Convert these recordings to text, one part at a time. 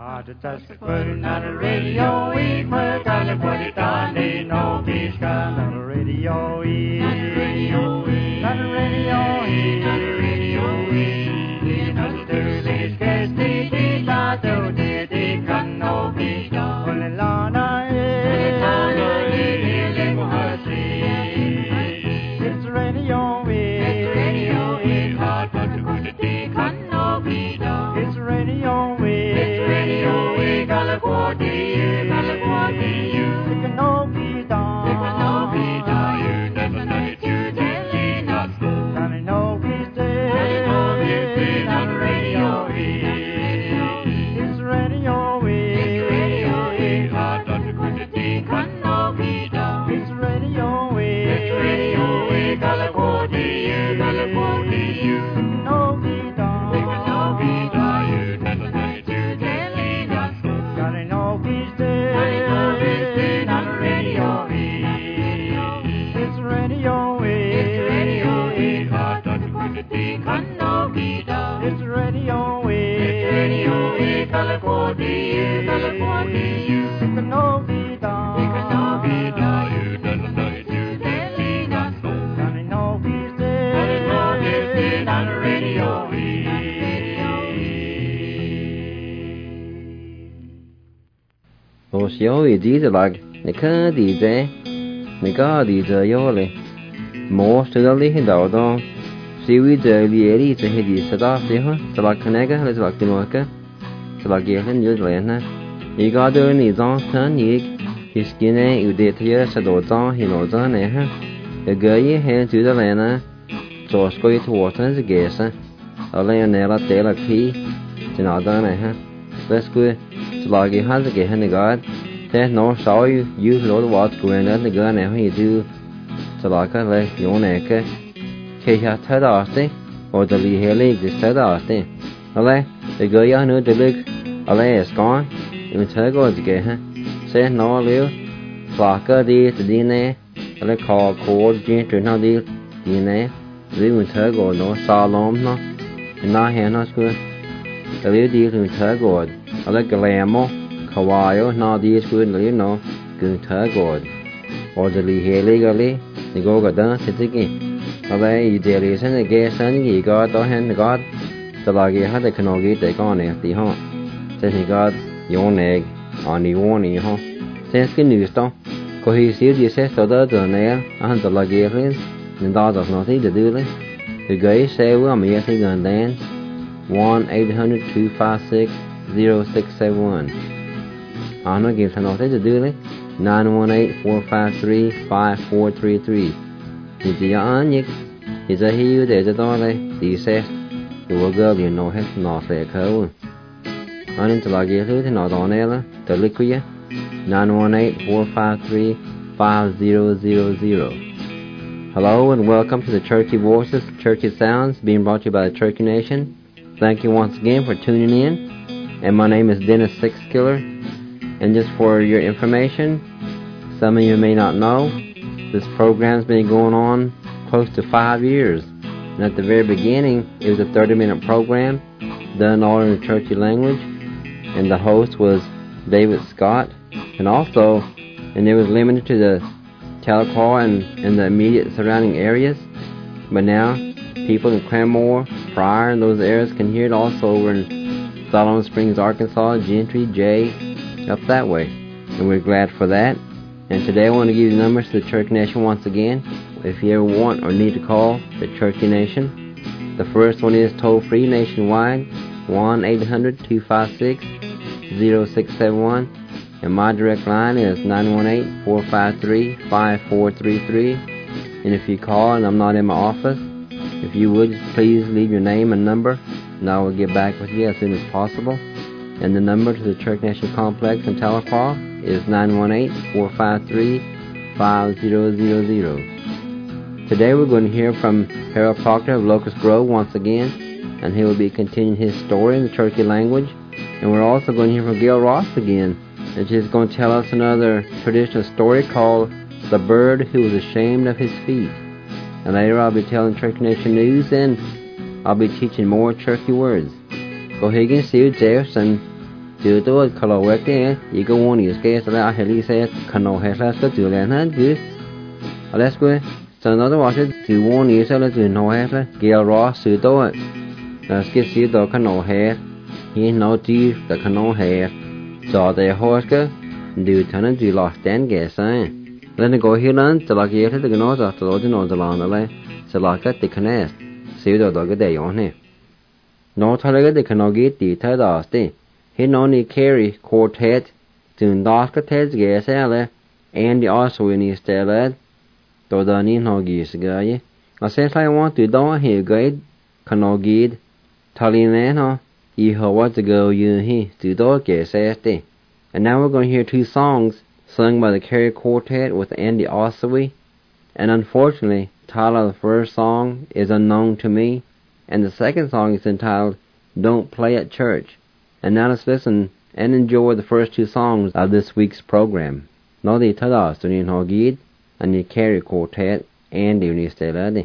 Not a radio, we were gonna put it on the no beach, not a radio, not a radio, not a radio, not a radio, not a dirty sketch, the not a dirty can no beach, on the lana, it's radio, it's radio, hard but to put it can no beach, it's radio, it's radio, we gotta go to you, gotta go to you, it can no be done, it can no be done, you never know it, you daily not school, can it no be stay, can it no be stay, not radio, it's radio, it's radio, hard but to put it can no be done, it's radio, we gotta go to you, gotta go to you, it can no be done, it can no be done, you never know it, you daily not school, can it no be stay, can it no be stay, not radio, it's radio, it's radio, hard but to put it can no be done, it's radio, gotta go to you, gotta go to you, it can no be done, it can no be done, you never know it, you daily not school, can it no be stay, can it no be stay, not radio, Ồ xíu ý chí thì lạc, này khá đi dễ, này có đi dễ yếu lì. Mô sửa lý hình đạo đó, xíu ý dễ lý ý dễ đi sẽ đó xíu hả, sẽ lạc khá nè hay sẽ lạc tình hoạt sẽ lạc ghé lên dưới lệ nè. Ý có đưa ní gió thân ý, thì skí nè yếu đề thịa sẽ đổ gió hi nổ gió nè ha. Ý gửi ý hẹn dưới đó lệ nè, cho skôi thua thân sẽ ghé xa. Ở lệ nè là tế là khí, chỉ nọ đó nè ha. Let's go. Slagi has a gehen the god. Then no saw you Lord what going at the gun and he do. Salaka le yoneke. Keha tadaste or the Lee Haley this tadaste. Ale, the guy knew the look. Ale is gone. You tell go to get her. Say no live. Slaka de the dine. Ale call cold gin to not deal. Dine. Live with her go no salom no. And not here not good. The little deal to her god. I like Galamo, Kawaio, now these good, you know, good god. Or the Lee legally, the go got done, it's again. I like there is a guess and he got or hand the god. The lagi had the canogi take on it, the home. Says he got your egg on the warning home. Says the news though. Cause he sees the says the other nail and the lagi and dogs of nothing to do. The guy say, well, I'm yet and then 1-800-256 0671. Ano gives an office to do it. 918-453-5433. Is the Anyik? Is a he there's a dollar? The says the girl you know has not say a cow. Until I get it not on Ella, the liquid 918-453-5000. Hello and welcome to the Turkey Voices, Turkey Sounds, being brought to you by the Turkey Nation. Thank you once again for tuning in. And my name is Dennis Sixkiller. And just for your information, some of you may not know, this program's been going on close to 5 years. And at the very beginning, it was a 30-minute program done all in the Turkey language. And the host was David Scott. And it was limited to the Tahlequah and the immediate surrounding areas. But now, people in Claremore, Pryor, and those areas can hear it also over in Solomon Springs, Arkansas, Gentry, Jay, up that way. And we're glad for that. And today I want to give you the numbers to the Turkey Nation once again. If you ever want or need to call the Turkey Nation. The first one is toll-free nationwide, 1-800-256-0671. And my direct line is 918-453-5433. And if you call and I'm not in my office, if you would, please leave your name and number, and I will get back with you as soon as possible. And the number to the Turkey Nation Complex in Tahlequah is 918-453-5000. Today we're going to hear from Harold Proctor of Locust Grove once again, and he will be continuing his story in the Turkey language. And we're also going to hear from Gail Ross again, and she's going to tell us another traditional story called The Bird Who Was Ashamed of His Feet. And later I'll be telling Turkey Nation news, and I'll be teaching more Turkey words. Go ahead and see you, Jefferson. do it color work there. You go on his case that I had said cano has last to learn hand good. Let's go. So another watch it to one years old to no hair. Gail Ross to do it. Let's get you the cano hair. He no teeth the cano hair. So the horse go do turn to lost then guess Then go here and to like here to the nose after the nose along the way. So like at the canast. See the dog day on here. No target the cano get the third austy. He no need carry quartet to knock a test guess and the also in his tail. Though the need no geese guy. I says I want to don't hear guide cano guide. Talinano, you how what to go you he to dog guess and now we're going to hear two songs sung by the Kerry Quartet with Andy Ossowy. And unfortunately, the title of the first song is unknown to me, and the second song is entitled Don't Play at Church. And now let's listen and enjoy the first two songs of this week's program. Nå de tar oss til din hagid, and the Kerry Quartet, and the Unistelade.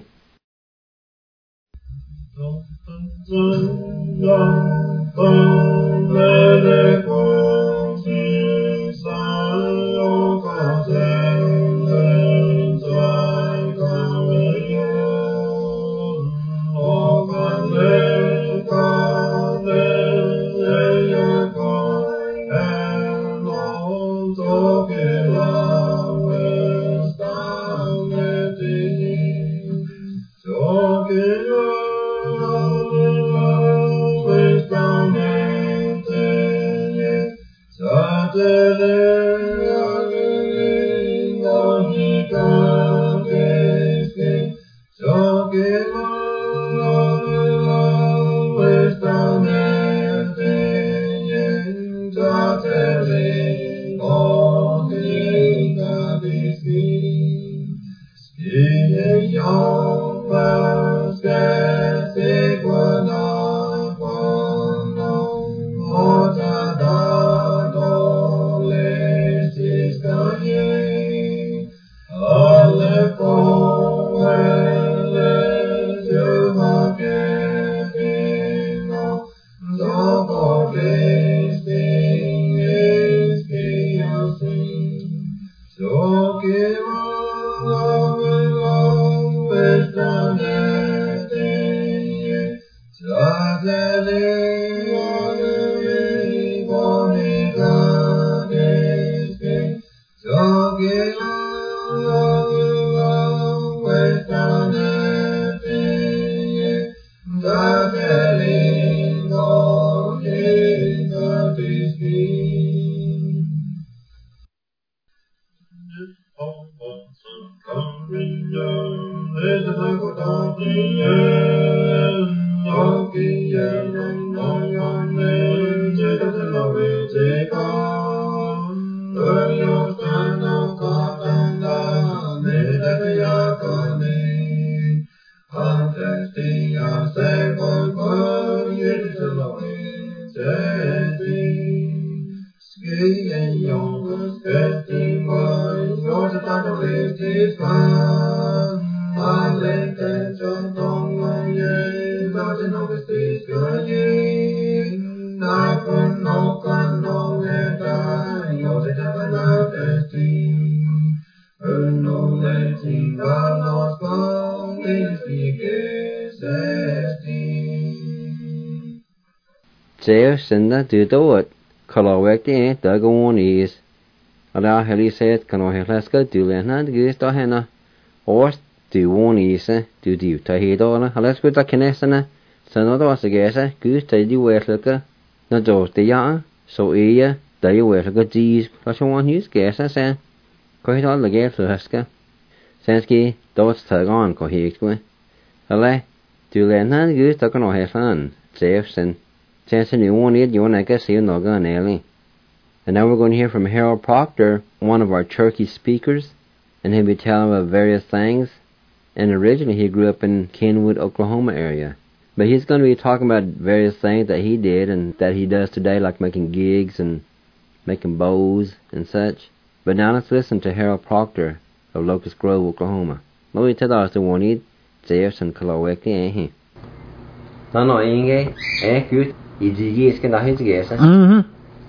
Senda to do it. Color work the dog on is. Allow Helly said, can I have let's go to learn how to get to Hannah? Or do one is to do to head on. Let's go to Kinesana. So not was a guess, good to do where looker. Not just the young, so ear, they wear a geez, plus one use guess, I said. Quite all the guess to Husker. Sansky, those tug on, cohesive. Alley, to learn how to get to can I have fun. Jefferson. Chance you won't eat, you want to guess you're not going to. And now we're going to hear from Harold Proctor, one of our Cherokee speakers, and he'll be telling about various things. And originally he grew up in Kenwood, Oklahoma area. But he's going to be talking about various things that he did and that he does today, like making gigs and making bows and such. But now let's listen to Harold Proctor of Locust Grove, Oklahoma. Nå vi tar oss til one eat, Jefferson Kalaweki, eh? Nå inge, gut. I de skal der helt gæse.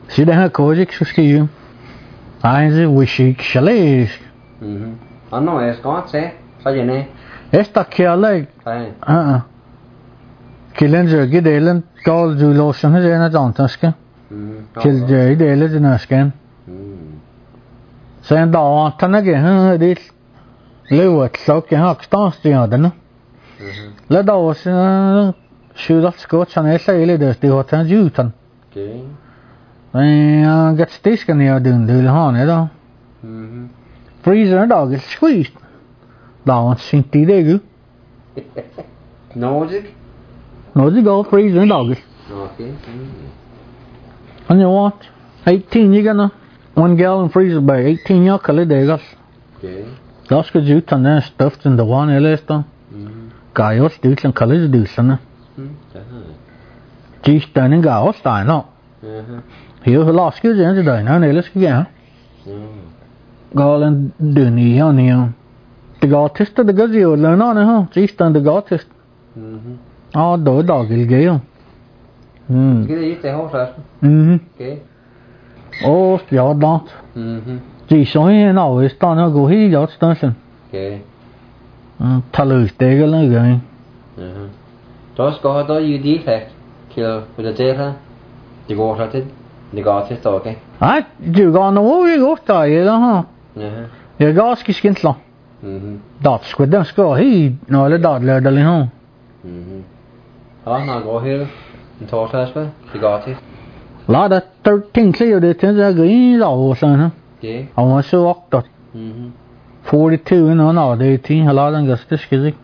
See the Kojic ski. I wish he chalet. I know it's got say. Sajane. Esta Kiale. Killinger Gidalen, Gold Julotion is in a Dontaska. Kill Jay Dale in a scan. Send on again, this. Lewis, soaking hawk stones the other. Let us shoot up Scotch and essay leaders the hotel Newton. Get station here doing the horn, freezer and dog is squeezed. Down St. Degu. Nozick? Nozick go freezer and dog. Okay. And you what? 18 you gonna 1 gallon freezer by 18 yucca days. Okay. That's good you turn that stuffed in the one list on. Gaios do some colors do some. Gee standing Gaios style no. Here who lost good in the day now let's get. Garland Dunny on you. The artist of the good you learn on huh? Gee stand the artist. Oh dog will go. Get it the horse. Okay. Oh yeah not. Gee so he now is done go he out station. Okay. Talus degel again. Just go out you defect. Kill with the data. The go at it. The artist okay. I you gone away go tie huh? You gas skin slow. That's good that's go he no le dot le dali huh. Now go here and talk us the artist. Lot of 13 clear the things are going all son. Okay. I want to walk that. 42 and on all 18 a lot of gas this kizik.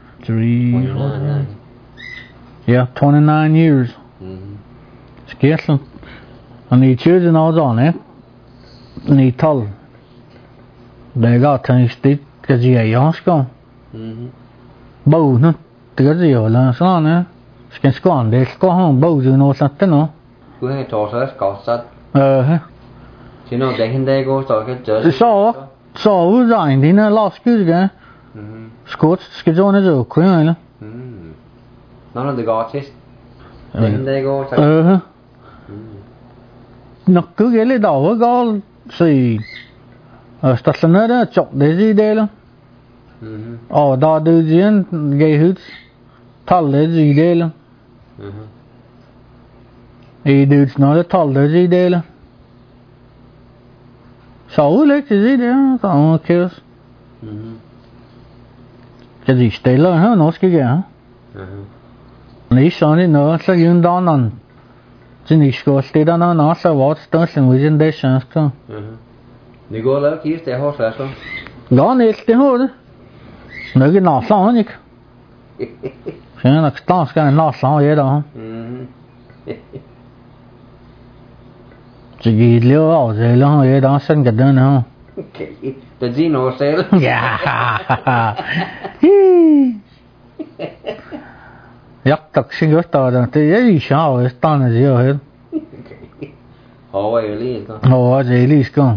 3 yeah 29 years. Scarce. And he choosing all on it. And he told they got things stick because he a young skull. Bow no the gì ở là sao nè cái squan để có không bow gì nó sạch thế nó cứ hay talk us có sạch ha you know they can they go talk it just so rồi thì nó lost cái gì Scott cái chỗ này rồi khuyên này đó none of the artists they can they go talk nó cứ ghé lên đầu có gì station đó chọc để gì đây luôn đó đưa gì gây hút thal để gì đây luôn thì đưa nó thal để gì đây luôn sáu lấy cái gì đấy tao kêu cái gì stay luôn hả nó cái gì hả lý do này nó sẽ dùng đó nè chỉ ní school stay đó nó sẽ what station within the chance cơ 你过来其实好说说 đó này stay hốt nó cái nọ xong nhỉ thế là start cái nọ xong vậy đó chỉ gì liều ở đây luôn vậy đó sân cái đó nữa the Gino sale yeah yak tak sinh rất to đó thì cái sao vậy tao là gì hết vậy lý vậy lý con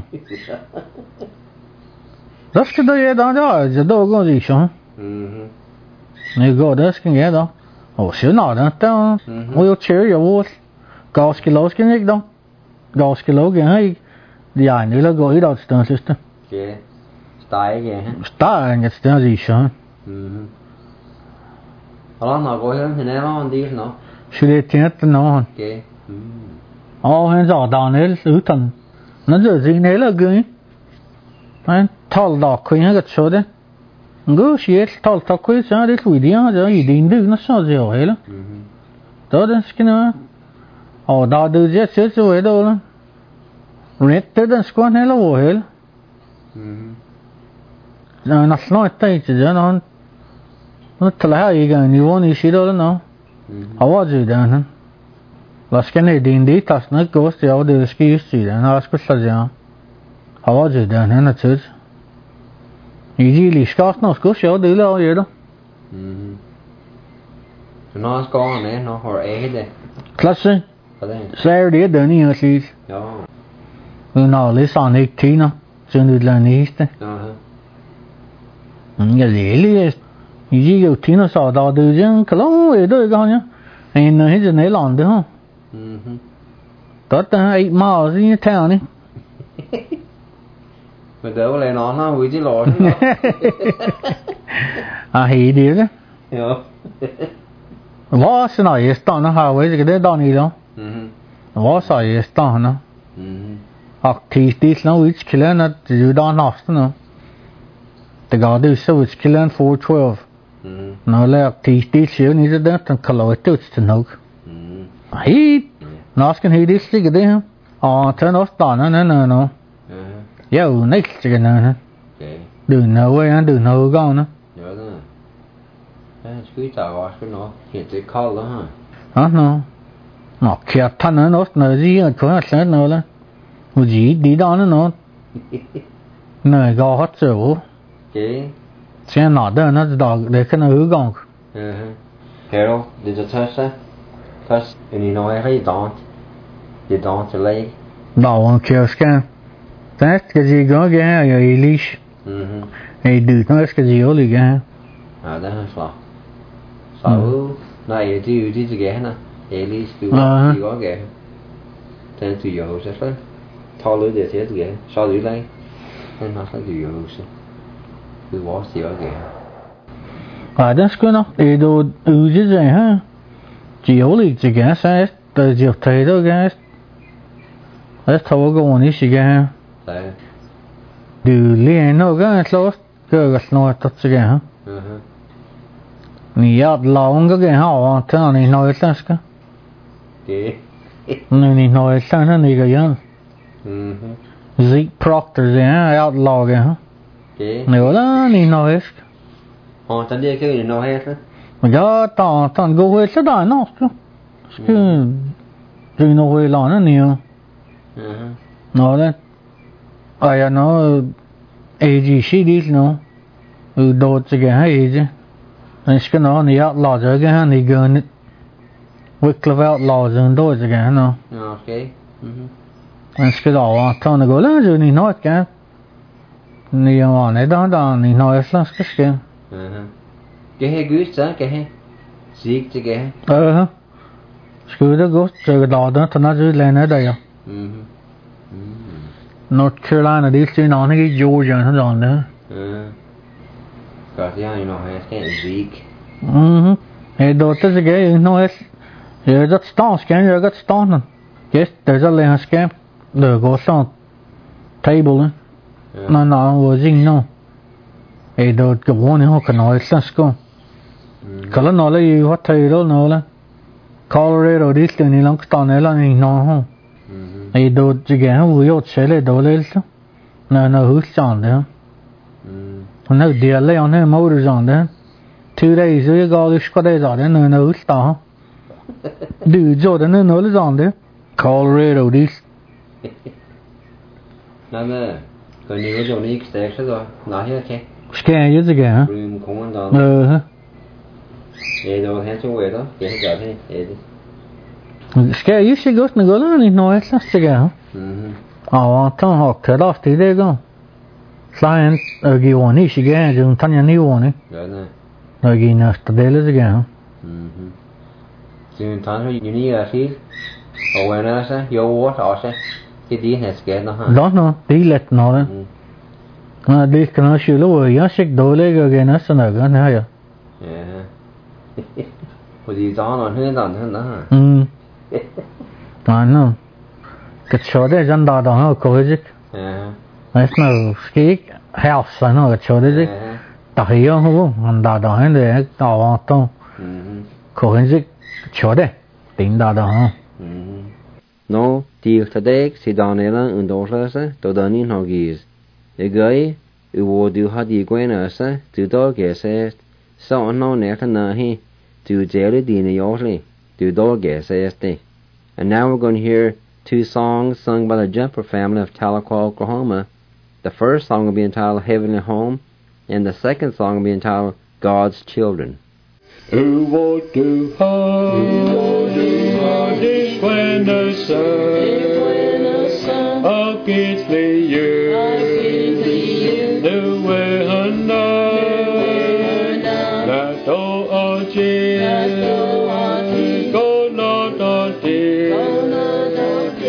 rất cái đó đó đó giờ đâu có gì sao này go đó cái nghe đó xíu nào đó tao tôi chơi rồi vô gas cái lỗ cái này đó gas cái lỗ cái hay dài nữa là gọi đó là system okay style cái style cái style gì sao nó gọi hơn thì nó đi nó sự để tiếng nó okay hắn rõ đào này xử thần nó giờ gì này là cái anh thal đào khuyên cái chỗ đấy ngư sĩ thal thal khuyên sao đấy tụi đi á giờ ý định được nó sao giờ vậy đó đó đấy cái nào đào được gì sẽ vậy đâu đó red tới đến squat này là vậy nó nói tay chỉ cho nó thật là gì cả nhiều anh sĩ đó nó hава gì đó hả là cái này định đi tas nó có sao được cái gì đó nó có sao vậy hava gì đó nó chứ gì lý scout nó có sao được là vậy đó nó có này nó hồi ấy đấy class sao đi đó nhiều gì nó lấy sang này thì nó chân được là này đấy cái gì lý gì cái thì nó sao đó được chứ cái lâu vậy đó cái nhá anh nói cái này làm được không That's 8 miles in your town, eh? Mà đỡ lại nó hủy chứ lỗi He did it. nó. What's not yes done how is it done either? What's all yes done no? This no which killing that you don't lost no. The god is so it's killing 412. No like this you need that and color it to know. He asking he this thing there. Turn off done no. Yo next again no. Do no way and do no gone no. Nhớ đó. Cứ chào cái nó hiện tại call đó Hả no. Nó kia thân nó gì có nó sẽ nó là. Một gì đi đó nó. Nơi gò hết rồi. Okay. Xem nó đó nó đỏ để cái nó hư gong. Carol, did you touch that? Touch and you know how you don't delay. Đỏ kia scan. That's cái gì có cái Elish. Hey dude, nó cái gì ở đây cái. Đó là sao? Sao này thì cái cái nè. Elish thì có cái. Thế thì giờ sẽ phải thao lưỡi để thế cái. Sao lưỡi này? Nên nó phải giờ sẽ. Cứ bỏ xíu cái. That's good no. Ê đồ chứ gì ha. Chỉ ở đây chỉ cái sao từ chiều thấy đó cái. That's thao cái one is cái. Đấy. Du liền nó cái số cái nó tất cái ha. Ni att lawn cái ha thế nào ni nói sao cái. Okay. Ni nói sao nó ni cái gì. Zeke Proctor yeah outlaw cái ha. Okay. Nếu là ni nói Tao đi cái nó hết á. mà giờ tao go hết sao đó nó cái rồi nó hơi lo nó nhiều nó đấy ai nó AGC đi nó đồ cái hay chứ anh cái nó ni outlaw rồi cái ni gần Wycliffe outlaw rồi đồ cái nó Okay. anh cái đó tao nó go là rồi ni nói cái ni mà này đó ni nói sao cái Cái hay gửi sao cái hay Zeke chứ cái Skulle det gått så glada att han hade lämnat det. North Carolina det är ju någon i Georgia han då där. Cả thì anh nói cái Zeke. Hey då det är ju nog är det stans kan jag got stanen. Yes, there's a little scam. Det går så table. No was in no. Hey då det går ni har kan ha ska. Kalla nolla ju vad tayro nolla. Colorado this the ni lang stan ela ni no. Hey do jiga hu yo chele do le so. No hu stan de. No dia le on him motors on de. 2 days we go this ko days on no hu stan. Du jo de no le on de. Colorado this. Nè, còn nhiều cái này cái sẽ rồi, nói hết cái. Scan you jiga. Room không ăn đó. Vậy đâu hết chỗ về đó, vậy hết giờ thế. Ska you should go to go ni no es jiga. Tao học cái đó thì đấy go. Science gi woni shiga jun tanya ni woni. Rồi nè. Rồi gi na stadele jiga. Jun tanya ni là gì? Awareness, your what also. Cái gì hết cái đó ha. Đó no, tí lệch nó đấy. Đi cái nó xíu luôn, ya xích đôi lên cái nó sao cái này à? Có gì đó nó hơi đần đó ha. Nó. Cái chỗ đấy dân đó nó có gì? Nó cái house nó cái chỗ đấy. Tại hiểu không? Anh đó nó để tao tao. Có gì chỗ đấy? Tính đó ha. No, die Tadek si Daniela und Dorlase, do Danin Hogis. Gay, wo du had die Gwenasa, du dog gese, so no nahi, du jelly dina yosli, du dog gese. And now we're going to hear 2 songs sung by the Jumper family of Tahlequah, Oklahoma. The first song will be entitled Heavenly Home, and the second song will be entitled God's Children. When the sun against the earth, the way under that door of Jesus, go not on dear,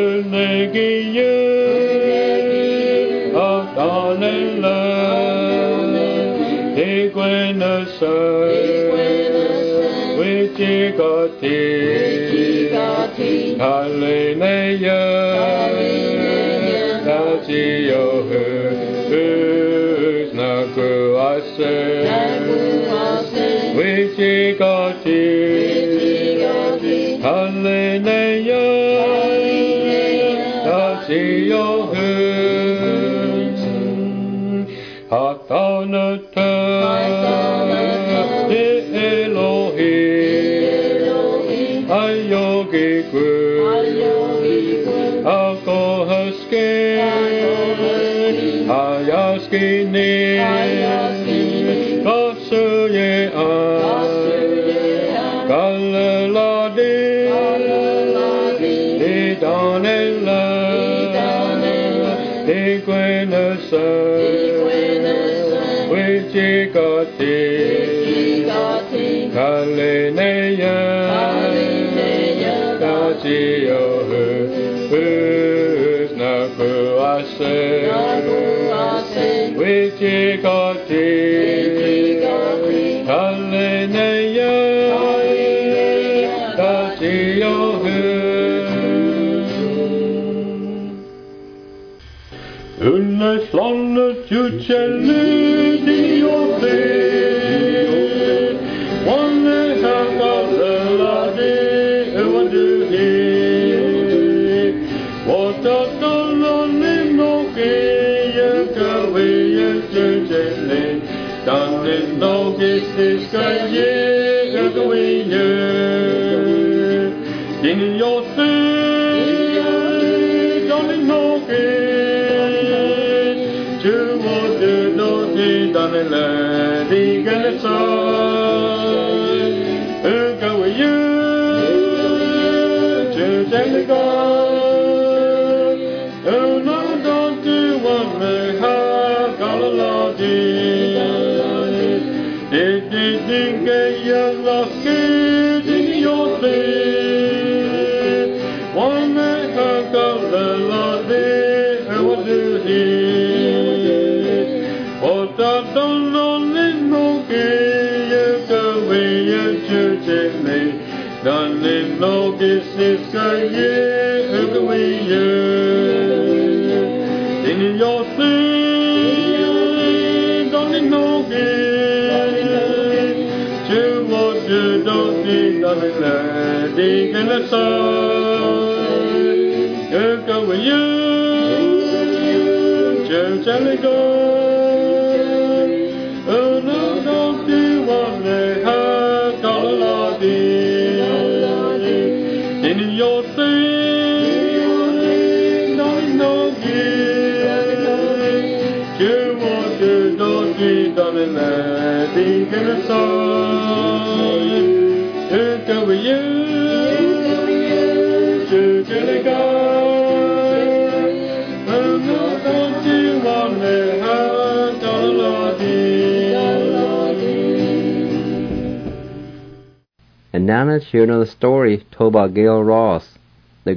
And now let's hear another story told by Gail Ross, the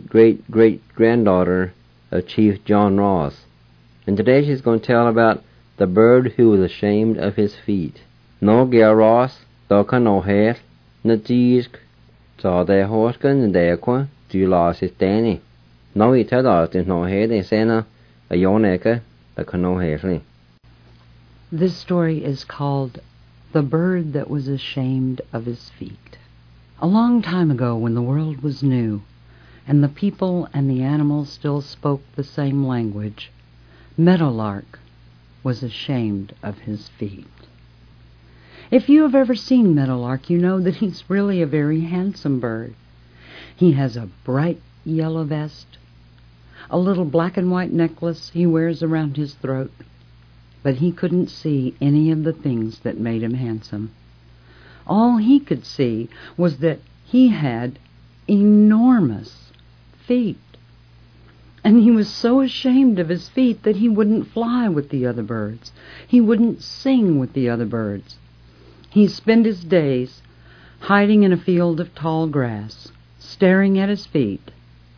great-great-great-granddaughter of Chief John Ross. And today she's going to tell about the bird who was ashamed of his feet. No Gail Ross, Doka no hair, na jisk, saw their horskin and their qua, do lost his danny. No he tell us there's no hair, they say na, a yoneka, the no hair. This story is called The Bird That Was Ashamed of His Feet. A long time ago, when the world was new, and the people and the animals still spoke the same language, Meadowlark was ashamed of his feet. If you have ever seen Meadowlark, you know that he's really a very handsome bird. He has a bright yellow vest, a little black and white necklace he wears around his throat, but he couldn't see any of the things that made him handsome. All he could see was that he had enormous feet. And he was so ashamed of his feet that he wouldn't fly with the other birds. He wouldn't sing with the other birds. He'd spend his days hiding in a field of tall grass, staring at his feet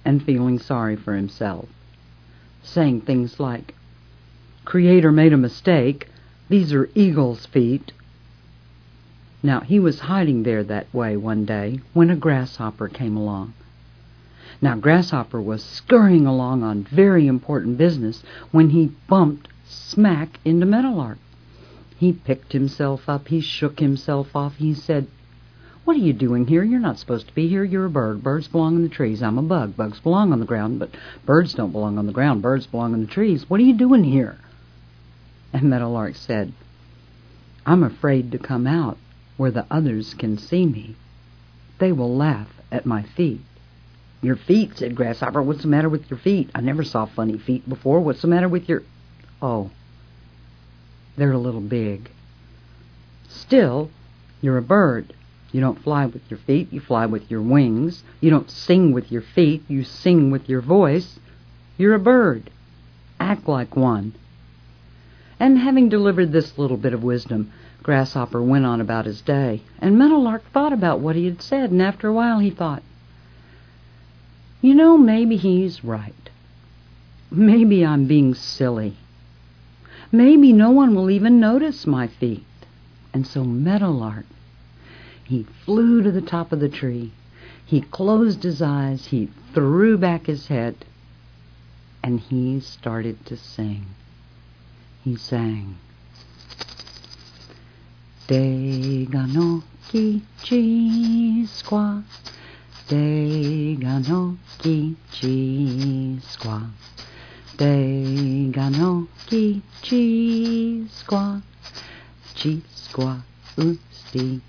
and feeling sorry for himself, saying things like, "Creator made a mistake. These are eagle's feet." Now, he was hiding there that way one day when a grasshopper came along. Now, Grasshopper was scurrying along on very important business when he bumped smack into Meadowlark. He picked himself up, he shook himself off, he said, "What are you doing here? You're not supposed to be here. You're a bird. Birds belong in the trees. I'm a bug. Bugs belong on the ground, but birds don't belong on the ground. Birds belong in the trees. What are you doing here?" And Meadowlark said, "I'm afraid to come out where the others can see me. They will laugh at my feet." "Your feet," said Grasshopper. "What's the matter with your feet? I never saw funny feet before. What's the matter with your—" "Oh, they're a little big." "Still, you're a bird. You don't fly with your feet, you fly with your wings. You don't sing with your feet, you sing with your voice. You're a bird. Act like one." And having delivered this little bit of wisdom, Grasshopper went on about his day. And Meadowlark thought about what he had said, and after a while he thought, "You know, maybe he's right. Maybe I'm being silly. Maybe no one will even notice my feet." And so Meadowlark, he flew to the top of the tree. He closed his eyes. He threw back his head. And he started to sing. He sang, "Deganoki chi-squaw, Deganoki chi-squaw, Deganoki chi-squaw, chi-squaw usti-e,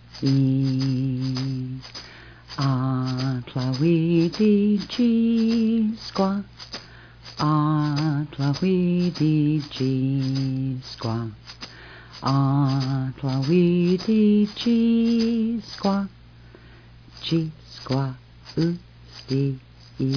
Atlawidi chi-squaw, Atlawidi chi-squaw, Atlawidi chi-squaw, chi-squaw usti-e."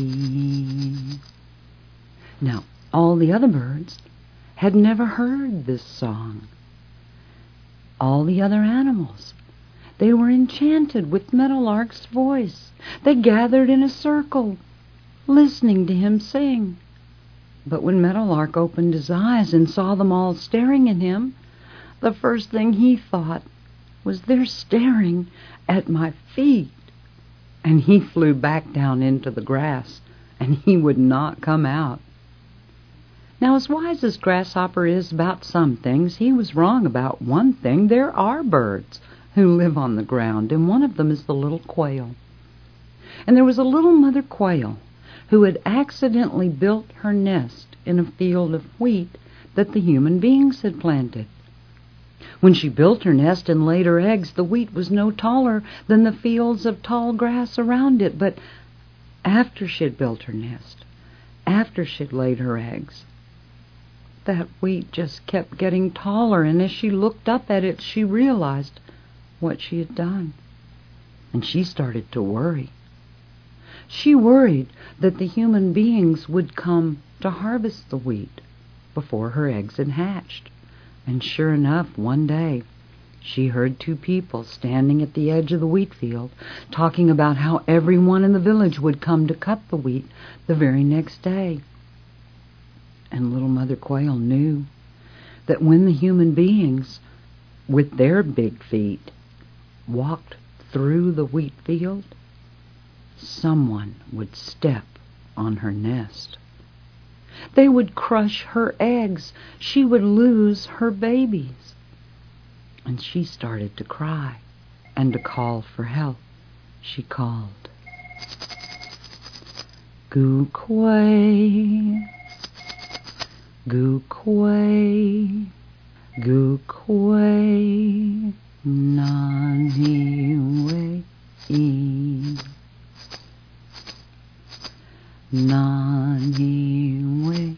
Now, all the other birds had never heard this song. All the other animals, they were enchanted with Meadowlark's voice. They gathered in a circle, listening to him sing. But when Meadowlark opened his eyes and saw them all staring at him, the first thing he thought was, "They're staring at my feet." And he flew back down into the grass, and he would not come out. Now, as wise as Grasshopper is about some things, he was wrong about one thing. There are birds who live on the ground, and one of them is the little quail. And there was a little mother quail who had accidentally built her nest in a field of wheat that the human beings had planted. When she built her nest and laid her eggs, the wheat was no taller than the fields of tall grass around it. But after she had built her nest, after she had laid her eggs, that wheat just kept getting taller, and as she looked up at it, she realized what she had done. And she started to worry. She worried that the human beings would come to harvest the wheat before her eggs had hatched. And sure enough, one day, she heard two people standing at the edge of the wheat field talking about how everyone in the village would come to cut the wheat the very next day. And little Mother Quail knew that when the human beings, with their big feet, walked through the wheat field, someone would step on her nest. They would crush her eggs. She would lose her babies. And she started to cry and to call for help. She called, "Goo quay, goo quay, goo quay, nani way, nani way,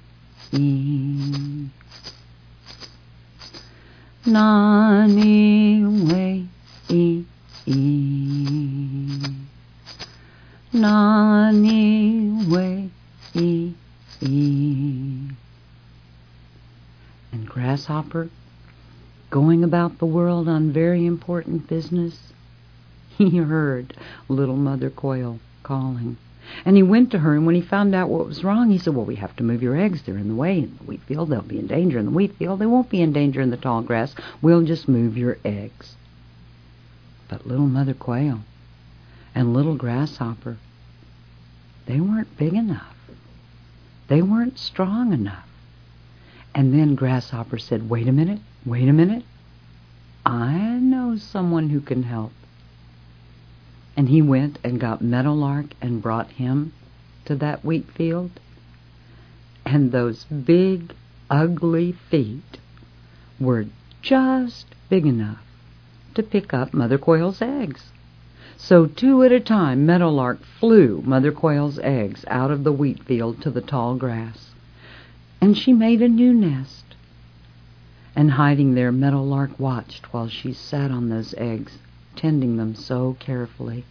nani way, nani way. And Grasshopper, going about the world on very important business, he heard little Mother Quail calling, And he went to her, and when he found out what was wrong, he said, well, we have to move your eggs. They're in the way in the wheat field. They'll be in danger in the wheat field. They won't be in danger in the tall grass. We'll just move your eggs. But little Mother Quail and little Grasshopper, they weren't big enough. They weren't strong enough. And then Grasshopper said, wait a minute. I know someone who can help. And he went and got Meadowlark and brought him to that wheat field. And those big, ugly feet were just big enough to pick up Mother Quail's eggs. So 2 at a time, Meadowlark flew Mother Quail's eggs out of the wheat field to the tall grass. And she made a new nest. And hiding there, Meadowlark watched while she sat on those eggs, tending them so carefully.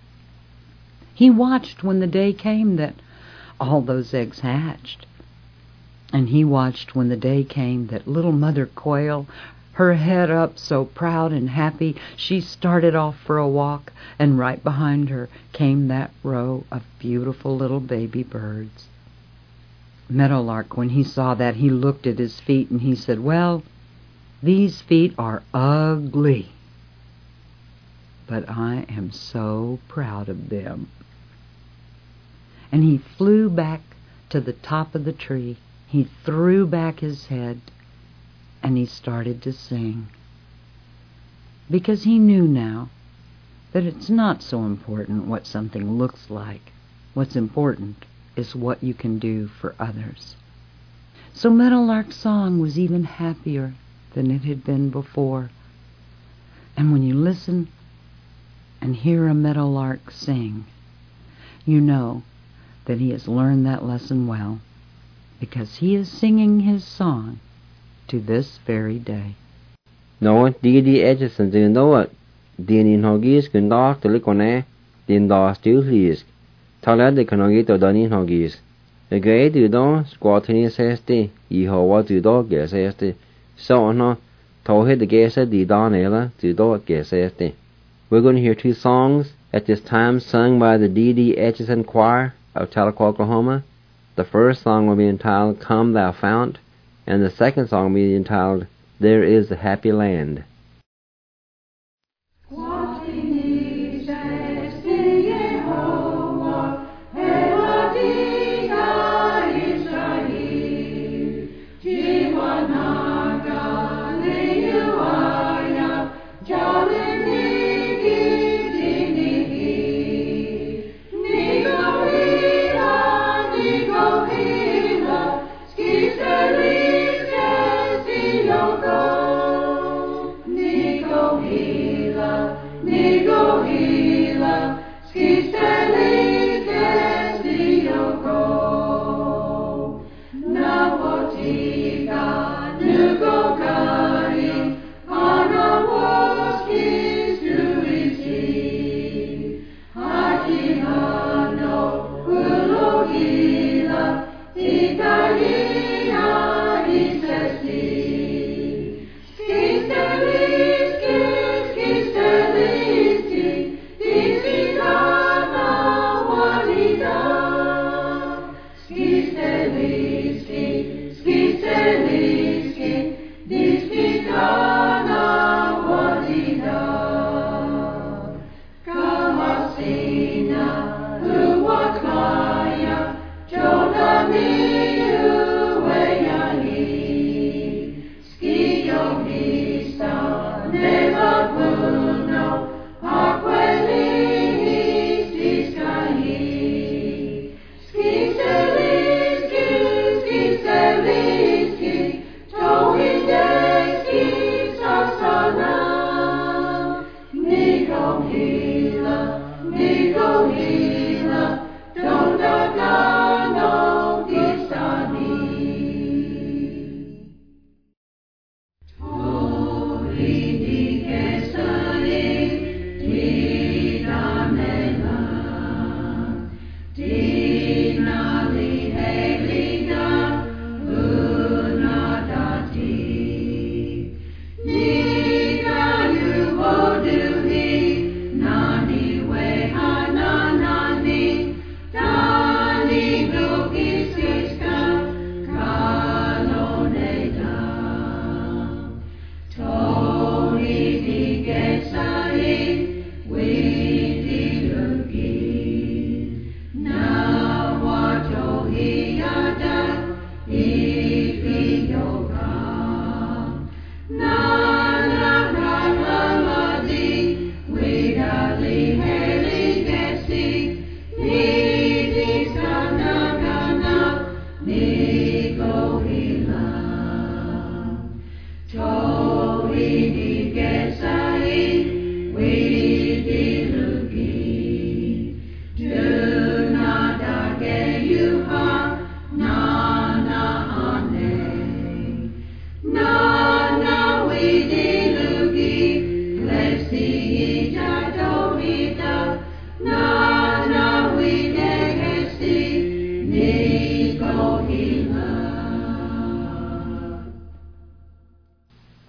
He watched when the day came that all those eggs hatched. And he watched when the day came that little Mother Quail, her head up so proud and happy, she started off for a walk, and right behind her came that row of beautiful little baby birds. Meadowlark, when he saw that, he looked at his feet and he said, well, these feet are ugly, but I am so proud of them. And he flew back to the top of the tree. He threw back his head and he started to sing. Because he knew now that it's not so important what something looks like. What's important is what you can do for others. So Meadowlark's song was even happier than it had been before. And when you listen and hear a meadowlark sing, you know that he has learned that lesson well, because he is singing his song to this very day. No, D.D. Edison didn't know it. Din hoggies can dark to lick on air, din da still please. Tala de can get to Dunning hoggies. The gay do don, squatting says the, ye ho what do dog guess says the. So on, told hit the guess at the Don Ella to dog guess says the. We're going to hear 2 songs at this time sung by the D.D. Edison Choir of Tahlequah, Oklahoma. The first song will be entitled Come Thou Fount, and the second song will be entitled There Is a Happy Land. Skis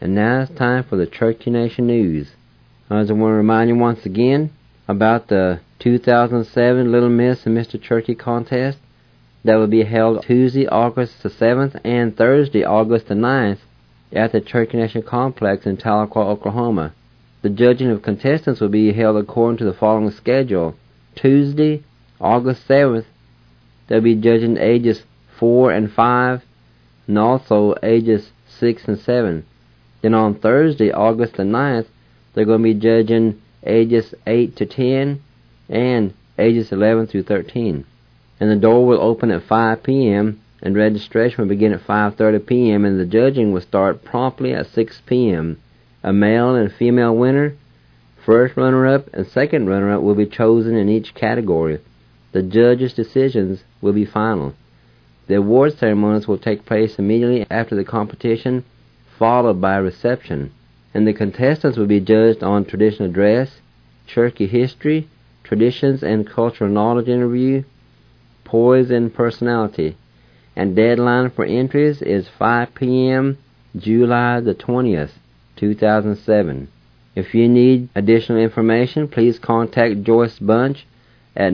And now it's time for the Cherokee Nation News. I just want to remind you once again about the 2007 Little Miss and Mr. Cherokee contest that will be held Tuesday, August the 7th and Thursday, August the 9th at the Cherokee Nation Complex in Tahlequah, Oklahoma. The judging of contestants will be held according to the following schedule. Tuesday, August 7th, they'll be judging ages 4 and 5 and also ages 6 and 7. Then on Thursday, August the 9th, they're going to be judging ages 8 to 10 and ages 11 through 13. And the door will open at 5 p.m. and registration will begin at 5:30 p.m. and the judging will start promptly at 6 p.m. A male and female winner, first runner-up and second runner-up will be chosen in each category. The judges' decisions will be final. The award ceremonies will take place immediately after the competition, followed by a reception. And the contestants will be judged on traditional dress, Cherokee history, traditions and cultural knowledge interview, poise and personality. And deadline for entries is 5 p.m. July the 20th, 2007. If you need additional information, please contact Joyce Bunch at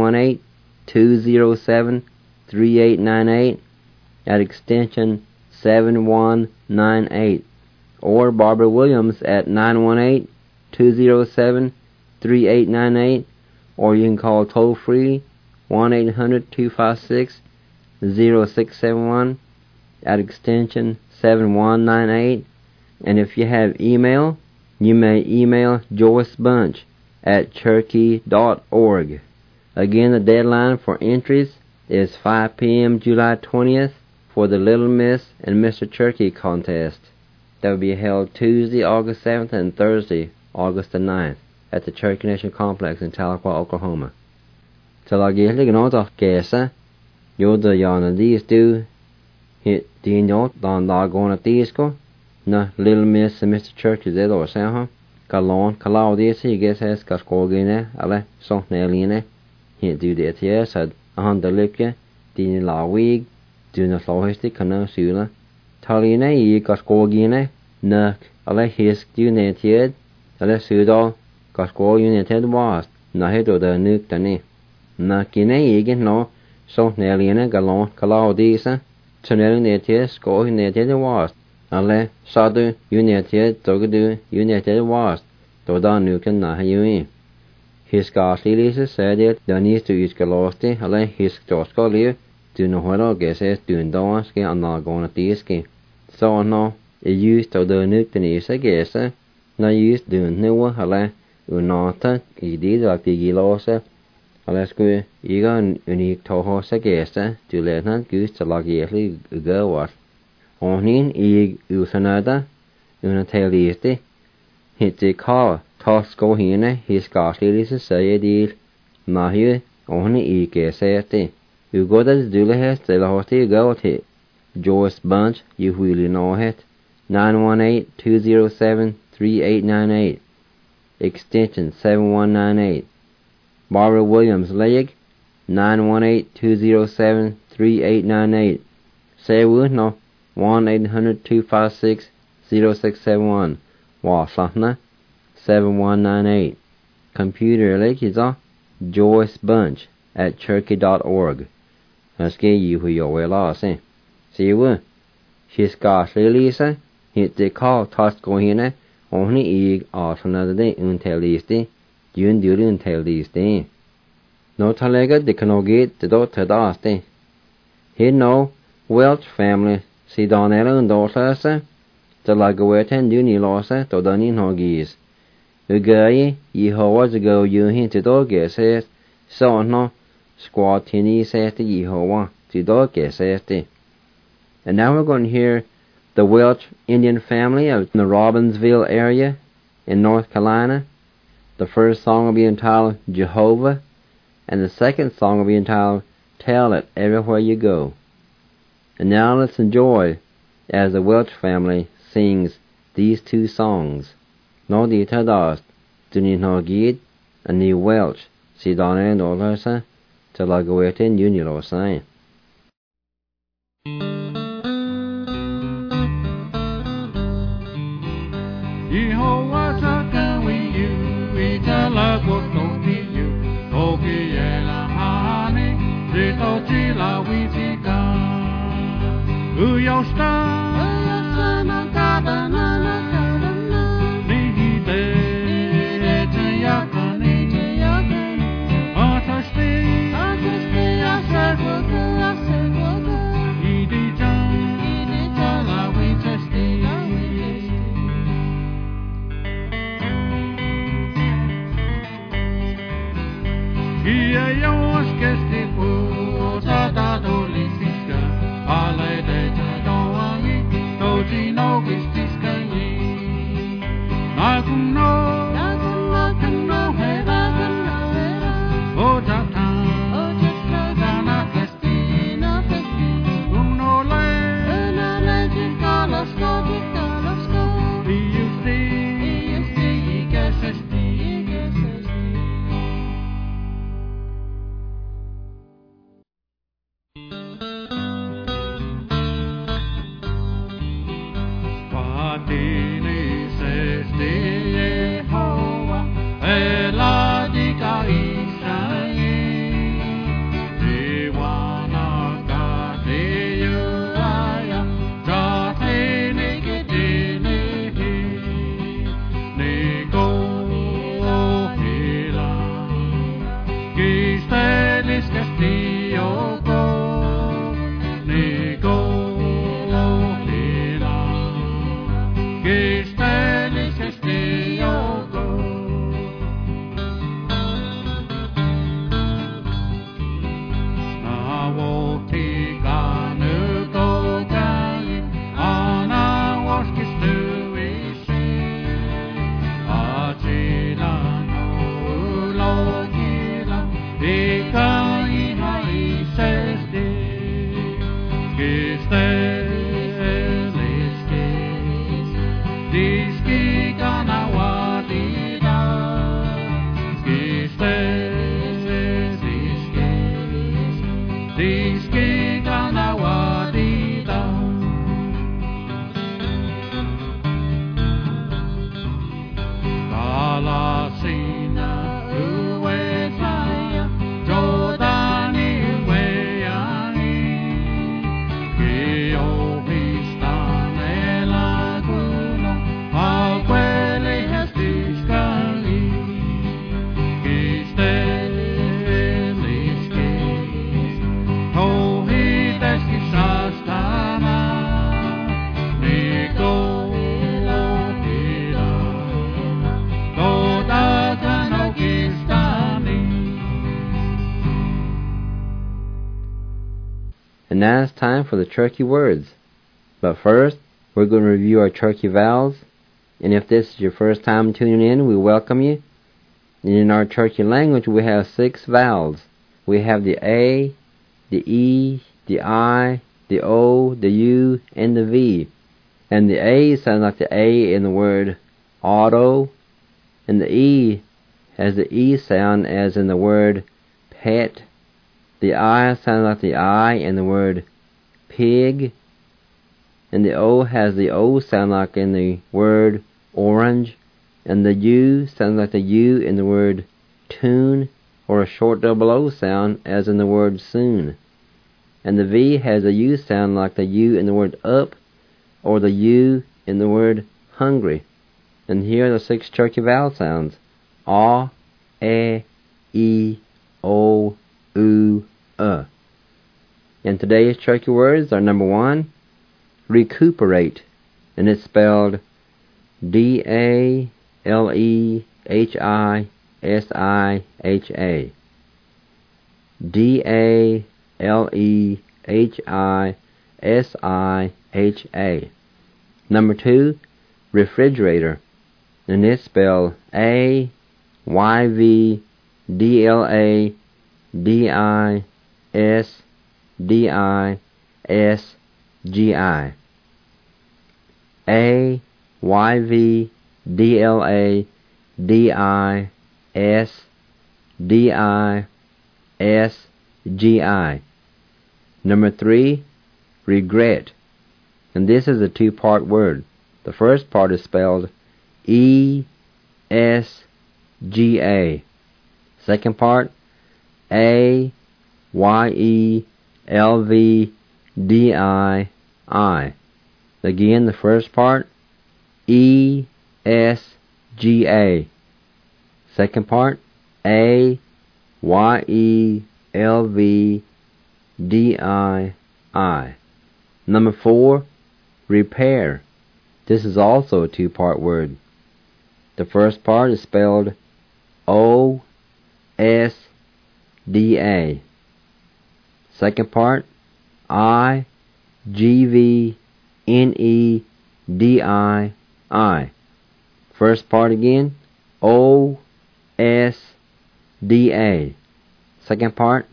918-207-3898 at extension 7198, or Barbara Williams at 918-207-3898, or you can call toll-free 1-800-256-0671 at extension 7198. And if you have email, you may email Joyce Bunch at cherokee.org. Again, the deadline for entries is 5 p.m. July 20th for the Little Miss and Mr. Cherokee contest. That will be held Tuesday, August 7th and Thursday, August the 9th at the Cherokee Nation Complex in Tahlequah, Oklahoma. So I guess you know the case, you the yarn these two hit the note on the going at these go. Na Little Miss and Mr. Cherokee did or say, huh? Kalon, Kalau, this, you guess, has Kaskogine, Ale, Sontneline. He do that here, said the Lipke, Dini La Wig, do not law history, Cano Sula. Taline, ye Kaskogine, Nuck, Ale, his do net yet, Ale Sudal, Kaskog united was, Nahid or the Nuke Tani. Nakine, Egan, no, Sontneline, Galon, Kalau, this, Tunnel net here, score united was. Ale sadu united togdu united was to da nuken na yui. His gaslilis said it the needs to use galosti ale his toskali do no horo geses do donski anna gona tiski. So no used to the nuken is a guess na used do no ale unata idid like the gilose ale sku iga unique toho sa guess to let not use to like yesli go was. Onin ig usanada unatelisti hitti ka tasko hine his gaslilis sayedil mahi oni ike sayati ugodas dulehes telahoti gauti Joyce Bunch you really know it 918-207-3898 extension 7198 Barbara Williams Leg 918-207-3898 say we no 1-800-256-0671 Wasahna 7198 Computer Lekiza Joyce Bunch at cherokee.org. Aske you who your way loss, eh? See you. She's got Lisa, hit the call toss going only egg off another day until this day. You do until this day. No talega de canogate the daughter das day. He no Welch family. Si Donella and Dorsa, the Lagaweta Duni Losa, to Donny Hoggies. Ugay, ye hours ago you hinted dog says, so no, squad tinny says the Yehowa, to dog says the. And now we're going to hear the Welch Indian family of the Robbinsville area in North Carolina. The first song will be entitled Jehovah, and the second song will be entitled Tell It Everywhere You Go. And now let's enjoy as the Welch family sings these two songs. No di tadas, Dunin Hogid, and New Welch, Si Donna and Olasa, Telagawete and Unilo sign. Yehovah saka wiyu itala kotokiyu okiyela hani zitochila witika uyosta nihite teyakani atashti aservoku idijan ala witesti Ia jos kesti puhuta tatolisiska, aleteita doangi, tousi noukistiskani. Nakun no heva, ojatan, dana kesti, unole, jikalasko, iusti, ikesesti. And now it's time for the Cherokee words. But first, we're going to review our Cherokee vowels. And if this is your first time tuning in, we welcome you. And in our Cherokee language, we have 6 vowels. We have the A, the E, the I, the O, the U, and the V. And the A sounds like the A in the word auto. And the E has the E sound as in the word pet. The I sounds like the I in the word pig. And the O has the O sound like in the word orange. And the U sounds like the U in the word tune, or a short double O sound as in the word soon. And the V has a U sound like the U in the word up, or the U in the word hungry. And here are the 6 Cherokee vowel sounds: A, E, O, U, And today's Cherokee words are number 1, recuperate, and it's spelled D-A-L-E-H-I-S-I-H-A. D-A-L-E-H-I-S-I-H-A. Number 2, refrigerator, and it's spelled A-Y-V-D-L-A-D-I-S-D-I-S-G-I. A-Y-V-D-L-A-D-I-S-D-I-S-G-I. Number 3, regret, and this is a 2-part word. The first part is spelled E-S-G-A. Second part, A-Y-E-L-V-D-I-I. Again, the first part, E-S-G-A. Second part, A-Y-E-L-V-D-I-I. Number 4, repair. This is also a two-part word. The first part is spelled O-S-D-A. Second part, I-G-V-N-E-D-I-I. First part again, O-S-D-A. Second part,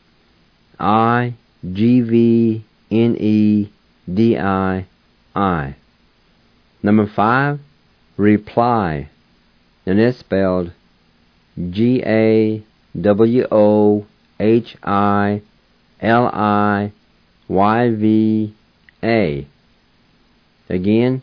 I-G-V-N-E-D-I-I. Number 5, reply. And it's spelled G-A-W-O-H-I-L-I-Y-V-A. Again,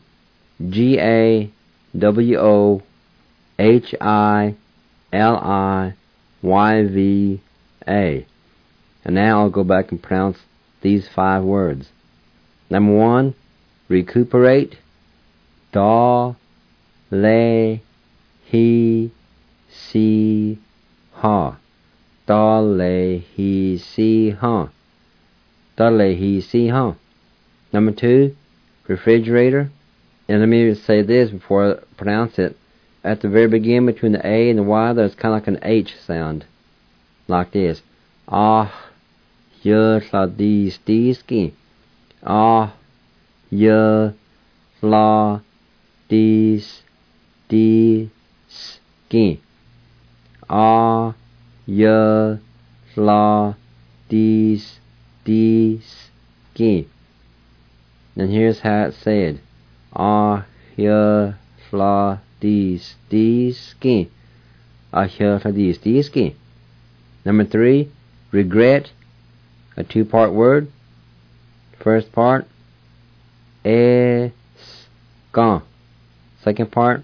G-A-W-O-H-I-L-I-Y-V-A. And now I'll go back and pronounce these 5 words. Number 1, recuperate. Da, le, he, si, ha. Da, le, he, si, ha. Da, le, he, si, ha. Number 2, refrigerator. And let me say this before I pronounce it. At the very beginning, between the A and the Y, there's kind of like an H sound. Like this. Ah, ya, la, di, sti, ski. Ah, ya, la, dis, di, ski. Ah, ya, la, dis, di, ski. And here's how it's said. Ah, ya, la, dis, di, ski. Ah, ya, la, dis, di, ski. Number 3, regret. A two-part word. First part, es-gan. Second part,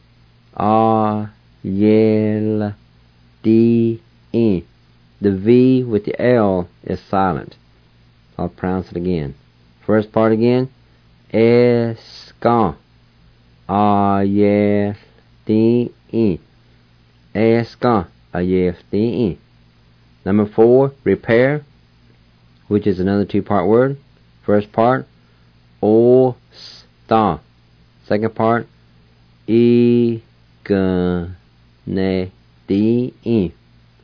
a-yel-di-in. The V with the L is silent. I'll pronounce it again. First part again, es-gan. A-yel-di-in. Es-gan. A-yel-di-in. Number 4, repair, which is another two-part word. First part, o-sta. Second part, e-gun-ne-di-in.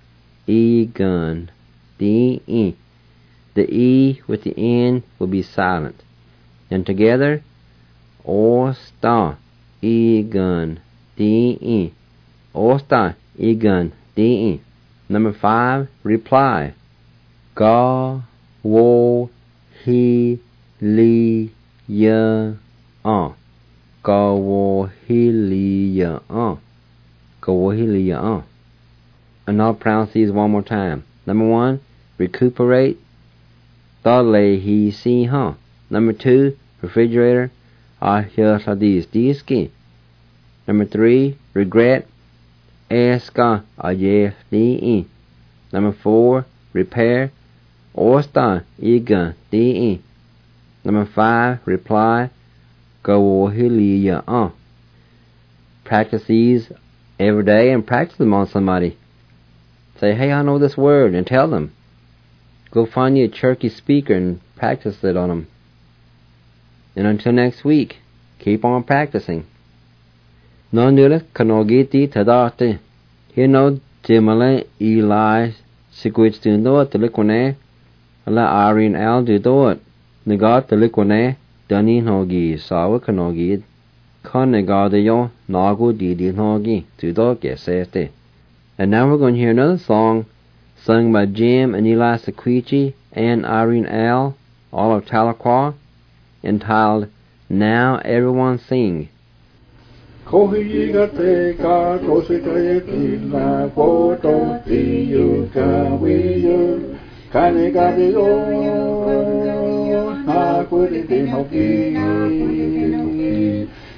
E-gun-di-in. The E with the N will be silent. And together, o-sta, e-gun-di-in. O-sta, e-gun-di-in. Number 5, reply. Ga, wo, he, li, ya, an. Ga, wo, he, li, ya, an. Ga, wo, he, li, ya, an. And I'll pronounce these one more time. Number 1, recuperate. Da, le, he, si, ha. Number 2, refrigerator. Ah, ya, la, dis, di, ski. Number 3, regret. Eska, ayef, di-in. Number 4, repair. Osta, iga, di-in. Number 5, reply. Go, hili, ya, Practice these every day and practice them on somebody. Say, hey, I know this word, and tell them. Go find you a Cherokee speaker and practice it on them. And until next week, keep on practicing. Non-nula kanogiti tadate. Hino jimale Eli siguit dundo telikwane. Ala arin al dudot. Negat telikwane. Dani nogi sawa kanogid. Kan negadayo nagu didi nogi. Tudo gesete. And now we're going to hear another song sung by Jim and Eli Sequici and Irene Al, all of Tahlequah, entitled Now Everyone Sing. Kohigate ka kositaye pila poto tiyu kawiyu kanegade o hakuri dinoki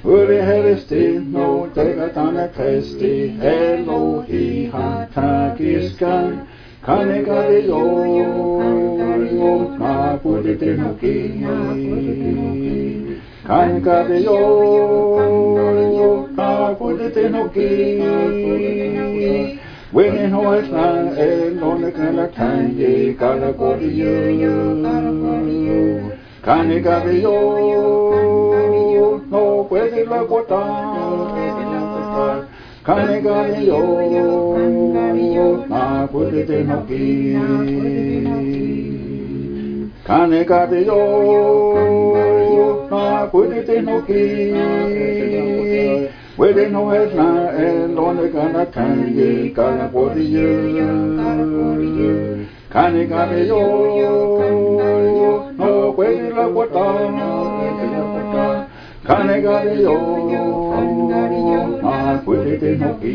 Uri heristi, no tegatana kesti, Elohi hatakiskan, Kanegari yo, na puditinoki. Kanegari yo, na puditinoki. Winning horse na elone kala kanji kala koriyo. Kanegari yo, no puede la botar. Kanegari yo, na puditinoki. Kanegari yo, na puditinoki. Wede no es na elone kana kanji kana koriyo. Kanegari yo, no puede la botar. Kanegari yo, na puditinoki.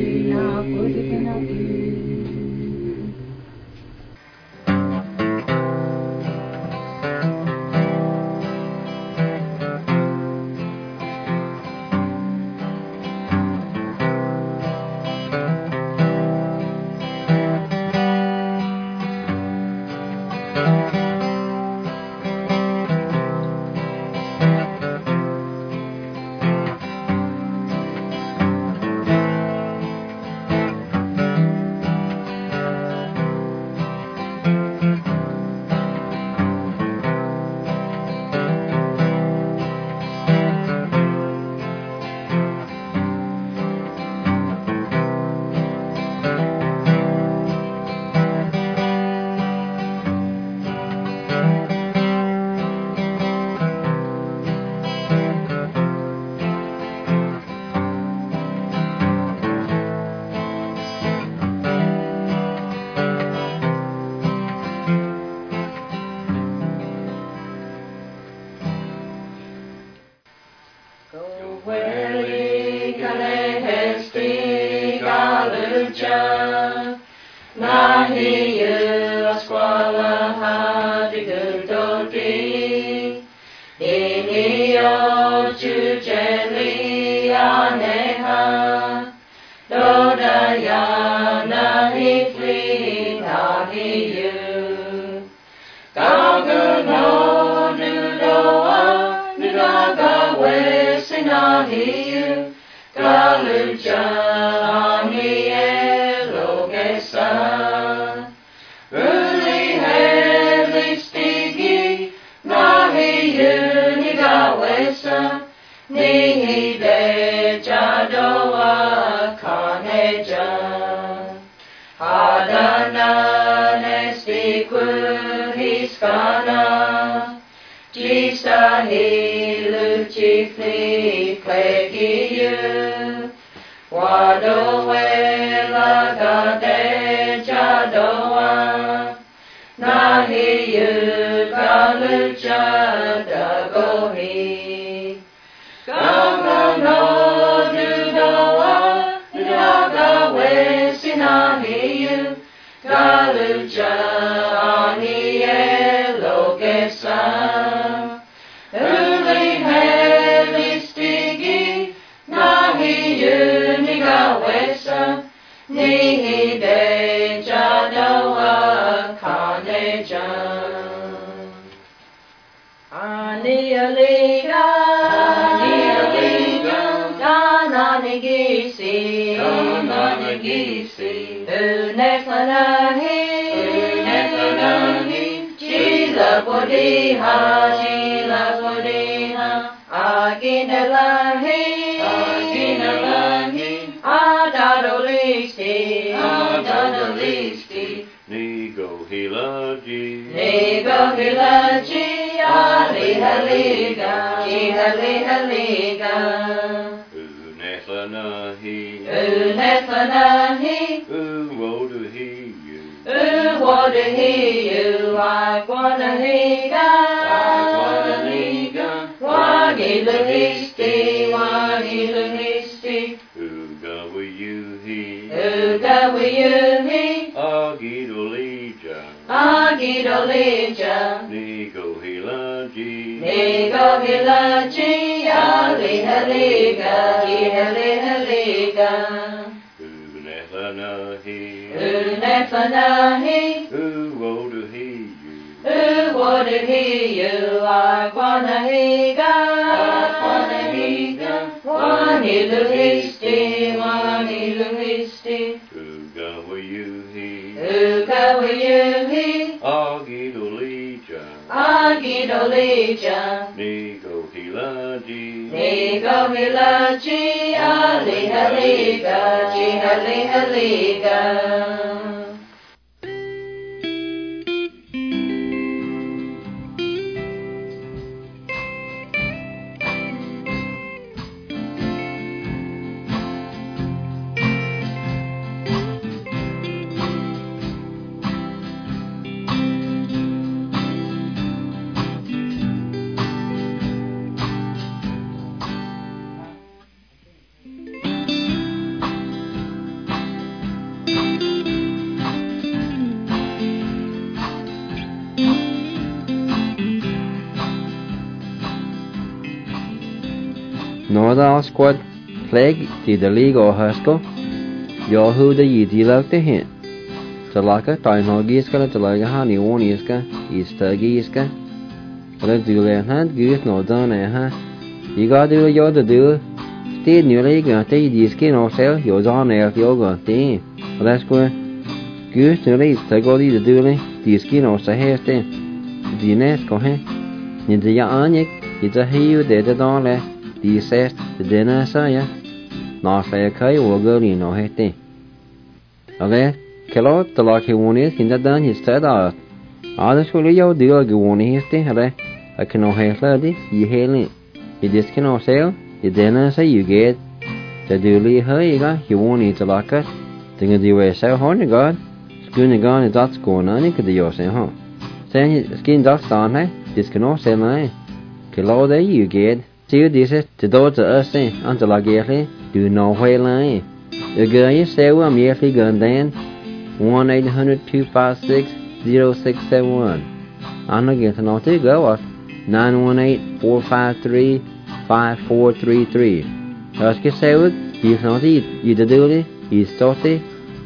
ji. Nego hilaji, ali haliga, haliga. Unefanahi, Who would he you? who would he you are Quanahiga, Waniluhisti, Waniluhisti. Who go with you he? Who go with you he? Agidolija. Agidolija. Nego hilaji. Nego hilaji, ali haliga, haliga. Northern squad flag di the league or Haskell. Yo who the yiti like to hit. Talaka, Tainogiska, Talaga Hani Woniska, Eastagiska. Let's do that hand, goose no done eh, You got to do your to do. Stay in your league and take the skin or sell yours on air yoga. Damn. Let's go. Goose to leave, take all the doing, the skin or say hair stand. The nest go he. In the Yanik, it's a heel dead at all. Die says the dinner saya na saya kai wo go ni no hete ale kelo talaki woni hinda dan his tada ada shuli yo dio go woni histe ale akino hela di you hele you this can all sale the dinner say you get the duli he ga you woni talaka tinga di we sa hon god skun gan is that's going on ikde yo say ho say skin that's on hai this can all say mai kelo there you get. Still this is to do to us until I get it. Do no way line. The girl you say well I'm yearly gun then 1-800-256-0671. I'm not getting to go off 918-453-5433. Ask you say what you not eat you to do it. You start it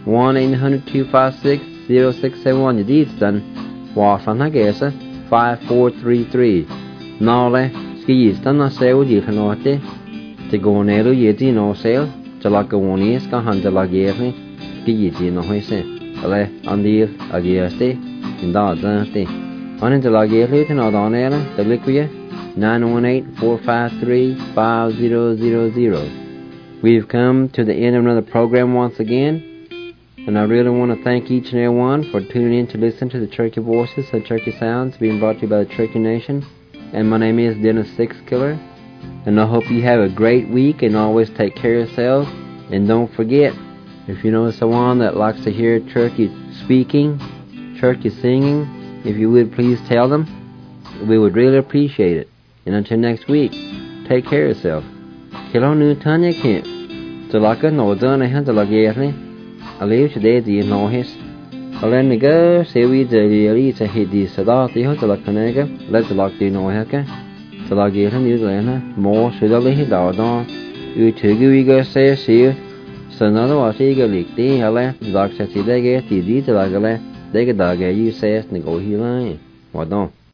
1-800-256-0671. You did done. Wash on I guess 5433. Now Ski stanna seo di khanote te gonero yeti no seo chala goni ska handla gerni ski yeti no hoise ale andir agiaste inda dante anin de la gerli te no danela de likuye 918-453-5000. We've come to the end of another program once again, and I really want to thank each and every one for tuning in to listen to the Cherokee Voices and Cherokee Sounds being brought to you by the Cherokee Nation. And my name is Dennis Sixkiller, and I hope you have a great week and always take care of yourselves. And don't forget, if you know someone that likes to hear Cherokee speaking, Cherokee singing, if you would please tell them, we would really appreciate it. And until next week, take care of yourself. Kilo nu tanya kent. Talaka no done a handle again. I live today the no his. Alen nega sewi de to hit the sadati ho talakanega let lock the no haka talagi han lena more sudali hidadon u tugu go say see sanado wasiga likti hala lak sati dege ti di talagale dege dage you say nego hilai wadon